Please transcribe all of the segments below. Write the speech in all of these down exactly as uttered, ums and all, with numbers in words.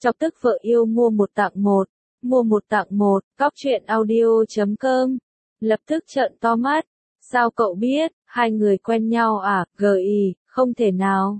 Chọc tức vợ yêu mua một tặng một, mua một tặng một, cóc truyện audio chấm com. Lập tức trợn to mắt, sao cậu biết, hai người quen nhau à, gì, không thể nào.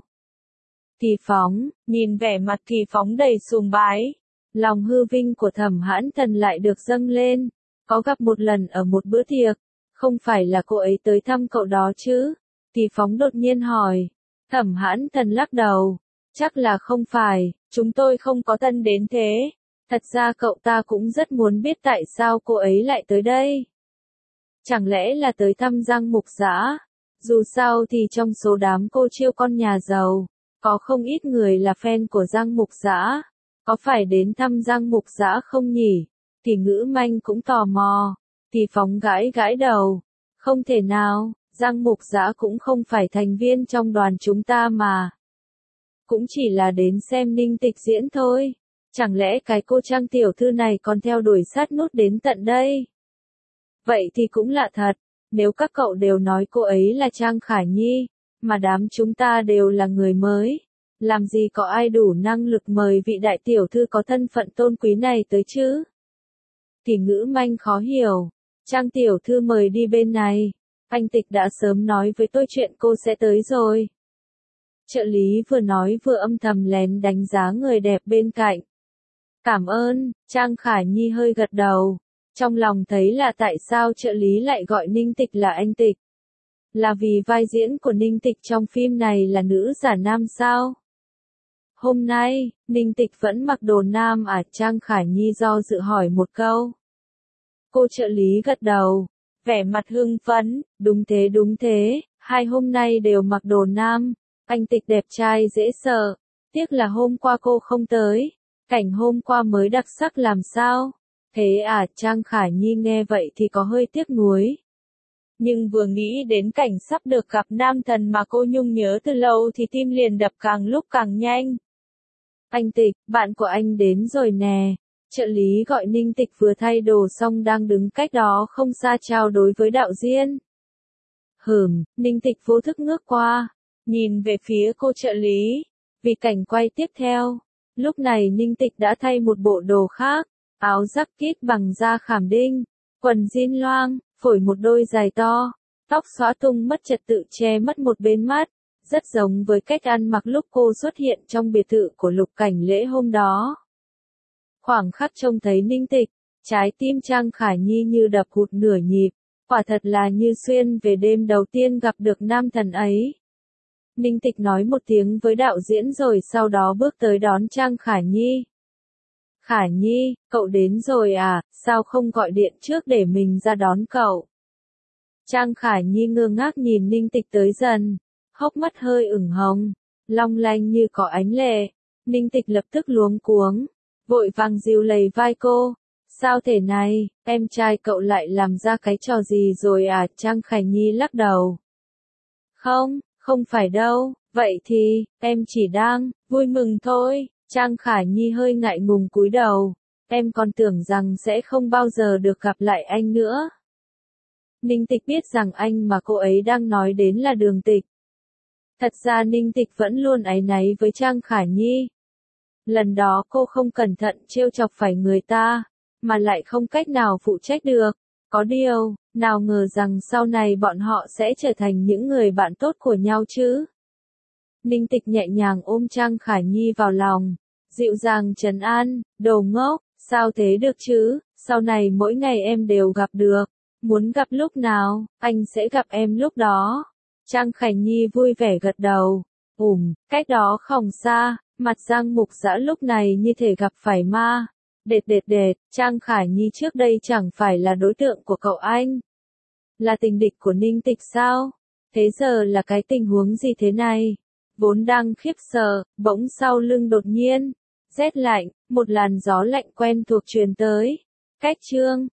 Kỳ Phóng, nhìn vẻ mặt Kỳ Phóng đầy sùng bái, lòng hư vinh của Thẩm Hãn Thần lại được dâng lên, có gặp một lần ở một bữa tiệc, không phải là cô ấy tới thăm cậu đó chứ? Kỳ Phóng đột nhiên hỏi. Thẩm Hãn Thần lắc đầu, chắc là không phải, chúng tôi không có thân đến thế. Thật ra cậu ta cũng rất muốn biết tại sao cô ấy lại tới đây. Chẳng lẽ là tới thăm Giang Mục Dã? Dù sao thì trong số đám cô chiêu con nhà giàu, có không ít người là fan của Giang Mục Dã. Có phải đến thăm Giang Mục Dã không nhỉ? Kỳ Ngữ Manh cũng tò mò. Kỳ Phóng gãi gãi đầu. Không thể nào, Giang Mục Dã cũng không phải thành viên trong đoàn chúng ta mà. Cũng chỉ là đến xem Ninh Tịch diễn thôi. Chẳng lẽ cái cô Trang tiểu thư này còn theo đuổi sát nút đến tận đây? Vậy thì cũng lạ thật, nếu các cậu đều nói cô ấy là Trang Khả Nhi, mà đám chúng ta đều là người mới, làm gì có ai đủ năng lực mời vị đại tiểu thư có thân phận tôn quý này tới chứ? Kỳ Ngữ Manh khó hiểu, Trang tiểu thư mời đi bên này, anh Tịch đã sớm nói với tôi chuyện cô sẽ tới rồi. Trợ lý vừa nói vừa âm thầm lén đánh giá người đẹp bên cạnh. Cảm ơn, Trang Khả Nhi hơi gật đầu. Trong lòng thấy là tại sao trợ lý lại gọi Ninh Tịch là anh Tịch. Là vì vai diễn của Ninh Tịch trong phim này là nữ giả nam sao? Hôm nay, Ninh Tịch vẫn mặc đồ nam à? Trang Khả Nhi do dự hỏi một câu. Cô trợ lý gật đầu, vẻ mặt hưng phấn, đúng thế đúng thế, hai hôm nay đều mặc đồ nam, anh Tịch đẹp trai dễ sợ, tiếc là hôm qua cô không tới, cảnh hôm qua mới đặc sắc làm sao? Thế à, Trang Khả Nhi nghe vậy thì có hơi tiếc nuối. Nhưng vừa nghĩ đến cảnh sắp được gặp nam thần mà cô nhung nhớ từ lâu thì tim liền đập càng lúc càng nhanh. Anh Tịch, bạn của anh đến rồi nè. Trợ lý gọi Ninh Tịch vừa thay đồ xong đang đứng cách đó không xa trao đối với đạo diễn. Hừm, Ninh Tịch vô thức ngước qua, nhìn về phía cô trợ lý. Vì cảnh quay tiếp theo, lúc này Ninh Tịch đã thay một bộ đồ khác. Áo jacket bằng da khảm đinh, quần jean loang, phổi một đôi giày to, tóc xõa tung mất trật tự che mất một bên mắt, rất giống với cách ăn mặc lúc cô xuất hiện trong biệt thự của Lục Cảnh Lễ hôm đó. Khoảng khắc trông thấy Ninh Tịch, trái tim Trang Khả Nhi như đập hụt nửa nhịp, quả thật là như xuyên về đêm đầu tiên gặp được nam thần ấy. Ninh Tịch nói một tiếng với đạo diễn rồi sau đó bước tới đón Trang Khả Nhi. Khả Nhi, cậu đến rồi à, sao không gọi điện trước để mình ra đón cậu? Trang Khả Nhi ngơ ngác nhìn Ninh Tịch tới dần, hốc mắt hơi ửng hồng, long lanh như có ánh lệ. Ninh Tịch lập tức luống cuống, vội vàng dìu lầy vai cô. Sao thế này, em trai cậu lại làm ra cái trò gì rồi à? Trang Khả Nhi lắc đầu. Không, không phải đâu, vậy thì, em chỉ đang vui mừng thôi. Trang Khả Nhi hơi ngại ngùng cúi đầu, em còn tưởng rằng sẽ không bao giờ được gặp lại anh nữa. Ninh Tịch biết rằng anh mà cô ấy đang nói đến là Đường Tịch. Thật ra Ninh Tịch vẫn luôn áy náy với Trang Khả Nhi. Lần đó cô không cẩn thận trêu chọc phải người ta, mà lại không cách nào phụ trách được. Có điều, nào ngờ rằng sau này bọn họ sẽ trở thành những người bạn tốt của nhau chứ. Ninh Tịch nhẹ nhàng ôm Trang Khả Nhi vào lòng, dịu dàng trấn an, đồ ngốc, sao thế được chứ, sau này mỗi ngày em đều gặp được, muốn gặp lúc nào, anh sẽ gặp em lúc đó. Trang Khả Nhi vui vẻ gật đầu, ủm, cách đó không xa, mặt Giang Mục Dã lúc này như thể gặp phải ma. Đệt đệt đệt, Trang Khả Nhi trước đây chẳng phải là đối tượng của cậu anh. Là tình địch của Ninh Tịch sao? Thế giờ là cái tình huống gì thế này? Vốn đang khiếp sợ, bỗng sau lưng đột nhiên, rét lạnh, một làn gió lạnh quen thuộc truyền tới. Cách chương,